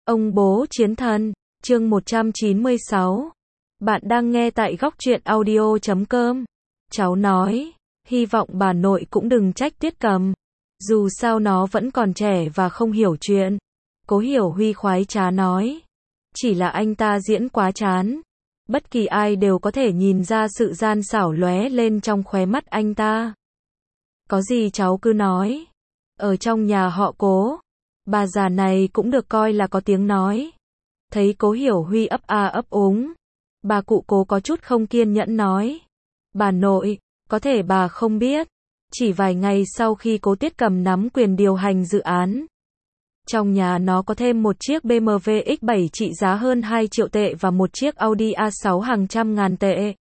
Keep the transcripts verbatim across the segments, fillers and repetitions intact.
Ông bố chiến thần, chương một trăm chín mươi sáu. Bạn đang nghe tại góc truyện audio chấm com. Cháu nói, hy vọng bà nội cũng đừng trách Tuyết Cầm. Dù sao nó vẫn còn trẻ và không hiểu chuyện. Cố Hiểu Huy khoái trá nói. Chỉ là anh ta diễn quá chán. Bất kỳ ai đều có thể nhìn ra sự gian xảo lóe lên trong khóe mắt anh ta. Có gì cháu cứ nói. Ở trong nhà họ Cố, bà già này cũng được coi là có tiếng nói. Thấy Cố Hiểu Huy ấp a ấp úng, bà cụ Cố có chút không kiên nhẫn nói. Bà nội, có thể bà không biết. Chỉ vài ngày sau khi Cố Tuyết Cầm nắm quyền điều hành dự án, trong nhà nó có thêm một chiếc bê em vê ích bảy trị giá hơn hai triệu tệ và một chiếc Audi a sáu hàng trăm ngàn tệ.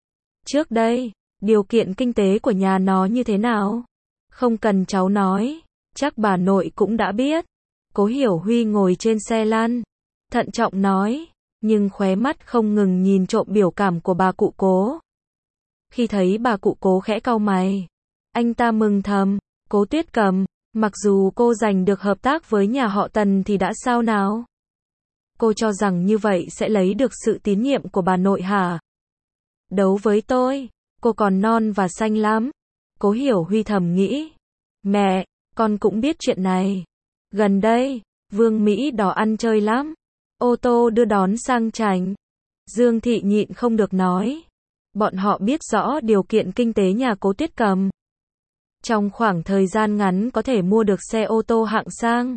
Trước đây, điều kiện kinh tế của nhà nó như thế nào? Không cần cháu nói, chắc bà nội cũng đã biết. Cố Hiểu Huy ngồi trên xe lăn, thận trọng nói, nhưng khóe mắt không ngừng nhìn trộm biểu cảm của bà cụ Cố. Khi thấy bà cụ Cố khẽ cau mày, anh ta mừng thầm, Cố Tuyết Cầm, mặc dù cô giành được hợp tác với nhà họ Tần thì đã sao nào? Cô cho rằng như vậy sẽ lấy được sự tín nhiệm của bà nội hả? Đấu với tôi, cô còn non và xanh lắm. Cố Hiểu Huy thầm nghĩ. Mẹ, con cũng biết chuyện này. Gần đây, Vương Mỹ Đỏ ăn chơi lắm. Ô tô đưa đón sang chảnh. Dương Thị nhịn không được nói. Bọn họ biết rõ điều kiện kinh tế nhà Cố Tuyết Cầm. Trong khoảng thời gian ngắn có thể mua được xe ô tô hạng sang.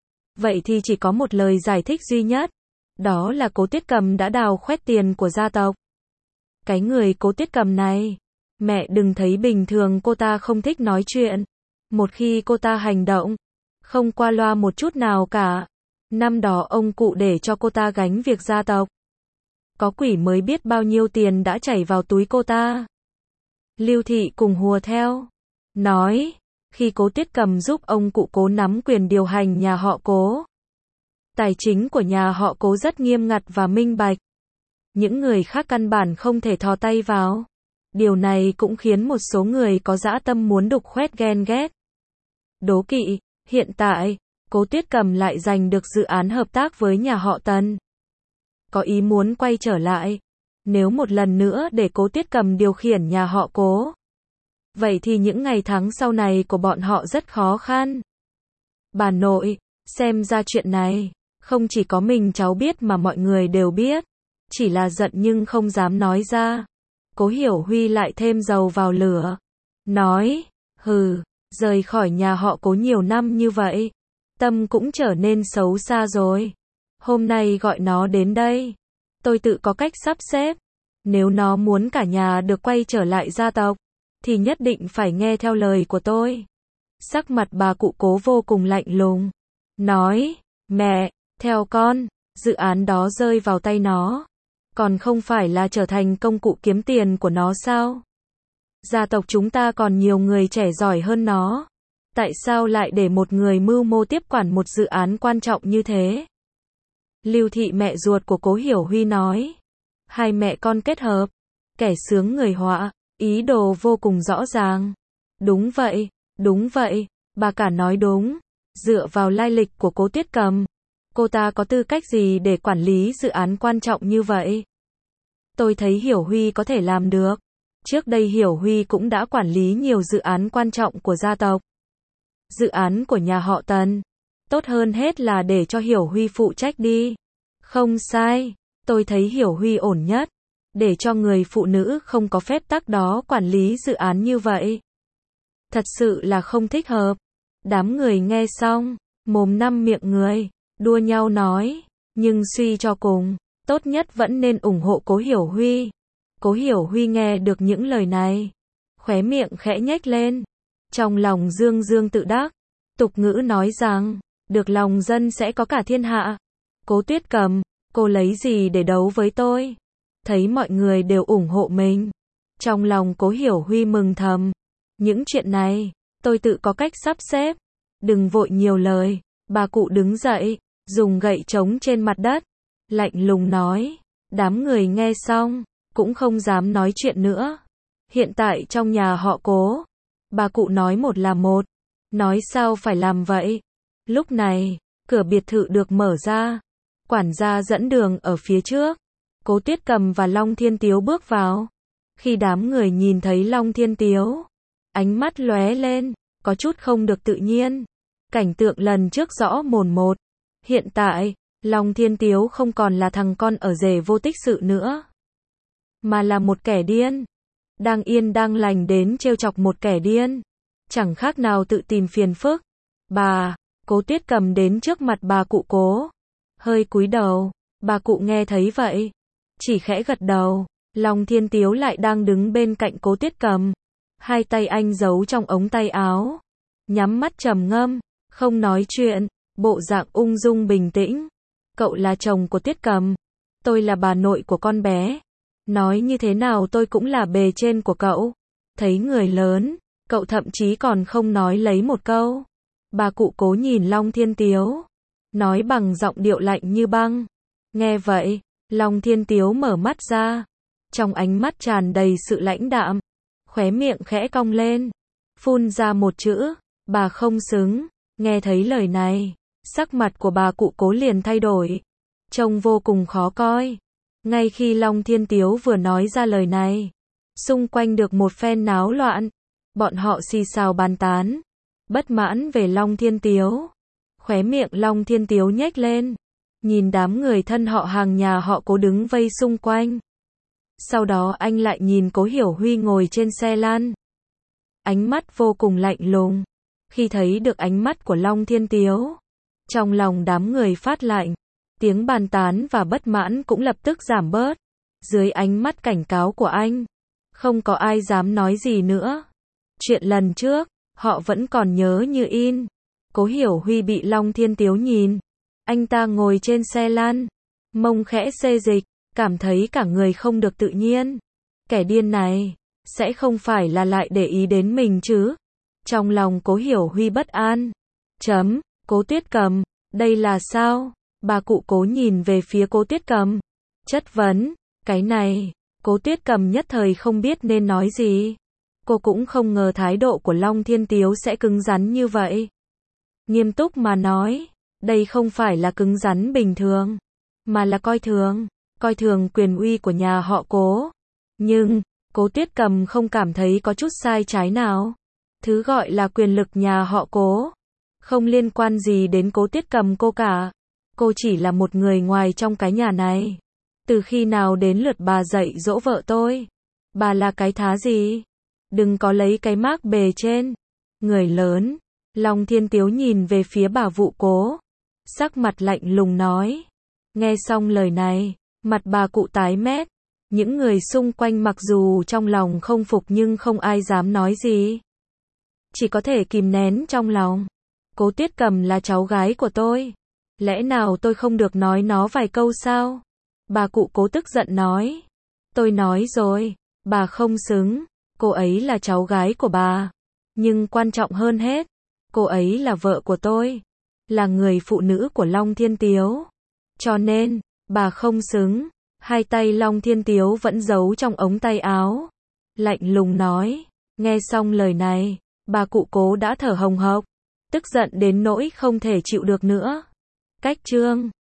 Vậy thì chỉ có một lời giải thích duy nhất. Đó là Cố Tuyết Cầm đã đào khoét tiền của gia tộc. Cái người Cố Tuyết Cầm này, mẹ đừng thấy bình thường cô ta không thích nói chuyện. Một khi cô ta hành động, không qua loa một chút nào cả. Năm đó ông cụ để cho cô ta gánh việc gia tộc. Có quỷ mới biết bao nhiêu tiền đã chảy vào túi cô ta. Lưu Thị cùng hùa theo. Nói, khi Cố Tuyết Cầm giúp ông cụ Cố nắm quyền điều hành nhà họ Cố. Tài chính của nhà họ Cố rất nghiêm ngặt và minh bạch. Những người khác căn bản không thể thò tay vào. Điều này cũng khiến một số người có dã tâm muốn đục khoét ghen ghét. Đố kỵ, hiện tại, Cố Tuyết Cầm lại giành được dự án hợp tác với nhà họ Tần. Có ý muốn quay trở lại. Nếu một lần nữa để Cố Tuyết Cầm điều khiển nhà họ Cố, vậy thì những ngày tháng sau này của bọn họ rất khó khăn. Bà nội, xem ra chuyện này, không chỉ có mình cháu biết mà mọi người đều biết. Chỉ là giận nhưng không dám nói ra. Cố Hiểu Huy lại thêm dầu vào lửa. Nói, hừ, rời khỏi nhà họ Cố nhiều năm như vậy. Tâm cũng trở nên xấu xa rồi. Hôm nay gọi nó đến đây. Tôi tự có cách sắp xếp. Nếu nó muốn cả nhà được quay trở lại gia tộc, thì nhất định phải nghe theo lời của tôi. Sắc mặt bà cụ Cố vô cùng lạnh lùng. Nói, mẹ, theo con, dự án đó rơi vào tay nó. Còn không phải là trở thành công cụ kiếm tiền của nó sao? Gia tộc chúng ta còn nhiều người trẻ giỏi hơn nó. Tại sao lại để một người mưu mô tiếp quản một dự án quan trọng như thế? Lưu Thị mẹ ruột của Cố Hiểu Huy nói. Hai mẹ con kết hợp. Kẻ sướng người họa. Ý đồ vô cùng rõ ràng. Đúng vậy, đúng vậy, bà cả nói đúng. Dựa vào lai lịch của Cố Tuyết Cầm, cô ta có tư cách gì để quản lý dự án quan trọng như vậy? Tôi thấy Hiểu Huy có thể làm được. Trước đây Hiểu Huy cũng đã quản lý nhiều dự án quan trọng của gia tộc. Dự án của nhà họ Tần. Tốt hơn hết là để cho Hiểu Huy phụ trách đi. Không sai, tôi thấy Hiểu Huy ổn nhất. Để cho người phụ nữ không có phép tắc đó quản lý dự án như vậy. Thật sự là không thích hợp. Đám người nghe xong, mồm năm miệng người, đua nhau nói. Nhưng suy cho cùng, tốt nhất vẫn nên ủng hộ Cố Hiểu Huy. Cố Hiểu Huy nghe được những lời này, khóe miệng khẽ nhếch lên. Trong lòng dương dương tự đắc. Tục ngữ nói rằng, được lòng dân sẽ có cả thiên hạ. Cố Tuyết Cầm, cô lấy gì để đấu với tôi? Thấy mọi người đều ủng hộ mình. Trong lòng Cố Hiểu Huy mừng thầm. Những chuyện này, tôi tự có cách sắp xếp. Đừng vội nhiều lời. Bà cụ đứng dậy, dùng gậy trống trên mặt đất. Lạnh lùng nói. Đám người nghe xong, cũng không dám nói chuyện nữa. Hiện tại trong nhà họ Cố, bà cụ nói một là một. Nói sao phải làm vậy. Lúc này, cửa biệt thự được mở ra. Quản gia dẫn đường ở phía trước. Cố Tuyết Cầm và Long Thiên Tiếu bước vào. Khi đám người nhìn thấy Long Thiên Tiếu, ánh mắt lóe lên, có chút không được tự nhiên. Cảnh tượng lần trước rõ mồn một. Hiện tại, Long Thiên Tiếu không còn là thằng con ở rể vô tích sự nữa, mà là một kẻ điên. Đang yên đang lành đến trêu chọc một kẻ điên. Chẳng khác nào tự tìm phiền phức. Bà, Cố Tuyết Cầm đến trước mặt bà cụ Cố. Hơi cúi đầu, bà cụ nghe thấy vậy. Chỉ khẽ gật đầu. Long Thiên Tiếu lại đang đứng bên cạnh Cố Tuyết Cầm. Hai tay anh giấu trong ống tay áo. Nhắm mắt trầm ngâm, không nói chuyện, bộ dạng ung dung bình tĩnh. Cậu là chồng của Tuyết Cầm. Tôi là bà nội của con bé. Nói như thế nào tôi cũng là bề trên của cậu. Thấy người lớn, cậu thậm chí còn không nói lấy một câu. Bà cụ Cố nhìn Long Thiên Tiếu, nói bằng giọng điệu lạnh như băng. Nghe vậy, Long Thiên Tiếu mở mắt ra. Trong ánh mắt tràn đầy sự lãnh đạm. Khóe miệng khẽ cong lên. Phun ra một chữ, bà không xứng. Nghe thấy lời này, sắc mặt của bà cụ Cố liền thay đổi. Trông vô cùng khó coi. Ngay khi Long Thiên Tiếu vừa nói ra lời này, xung quanh được một phen náo loạn. Bọn họ xì xào bàn tán, bất mãn về Long Thiên Tiếu. Khóe miệng Long Thiên Tiếu nhếch lên, nhìn đám người thân họ hàng nhà họ Cố đứng vây xung quanh. Sau đó anh lại nhìn Cố Hiểu Huy ngồi trên xe lăn. Ánh mắt vô cùng lạnh lùng. Khi thấy được ánh mắt của Long Thiên Tiếu, trong lòng đám người phát lạnh. Tiếng bàn tán và bất mãn cũng lập tức giảm bớt. Dưới ánh mắt cảnh cáo của anh, không có ai dám nói gì nữa. Chuyện lần trước, họ vẫn còn nhớ như in. Cố Hiểu Huy bị Long Thiên Tiếu nhìn. Anh ta ngồi trên xe lăn, mông khẽ xê dịch, cảm thấy cả người không được tự nhiên. Kẻ điên này, sẽ không phải là lại để ý đến mình chứ? Trong lòng Cố Hiểu Huy bất an. Chấm, Cố Tuyết Cầm, đây là sao? Bà cụ Cố nhìn về phía Cố Tuyết Cầm, chất vấn. Cái này, Cố Tuyết Cầm nhất thời không biết nên nói gì. Cô cũng không ngờ thái độ của Long Thiên Tiếu sẽ cứng rắn như vậy. Nghiêm túc mà nói, đây không phải là cứng rắn bình thường, mà là coi thường, coi thường quyền uy của nhà họ Cố. Nhưng, Cố Tuyết Cầm không cảm thấy có chút sai trái nào. Thứ gọi là quyền lực nhà họ Cố, không liên quan gì đến Cố Tuyết Cầm cô cả. Cô chỉ là một người ngoài trong cái nhà này. Từ khi nào đến lượt bà dạy dỗ vợ tôi? Bà là cái thá gì? Đừng có lấy cái mác bề trên. Người lớn. Long Thiên Tiếu nhìn về phía bà vụ Cố, sắc mặt lạnh lùng nói. Nghe xong lời này, mặt bà cụ tái mét. Những người xung quanh mặc dù trong lòng không phục nhưng không ai dám nói gì. Chỉ có thể kìm nén trong lòng. Cố Tuyết Cầm là cháu gái của tôi. Lẽ nào tôi không được nói nó vài câu sao? Bà cụ Cố tức giận nói. Tôi nói rồi, bà không xứng. Cô ấy là cháu gái của bà. Nhưng quan trọng hơn hết, cô ấy là vợ của tôi. Là người phụ nữ của Long Thiên Tiếu. Cho nên, bà không xứng. Hai tay Long Thiên Tiếu vẫn giấu trong ống tay áo. Lạnh lùng nói. Nghe xong lời này, bà cụ Cố đã thở hồng hộc. Tức giận đến nỗi không thể chịu được nữa. Cách chương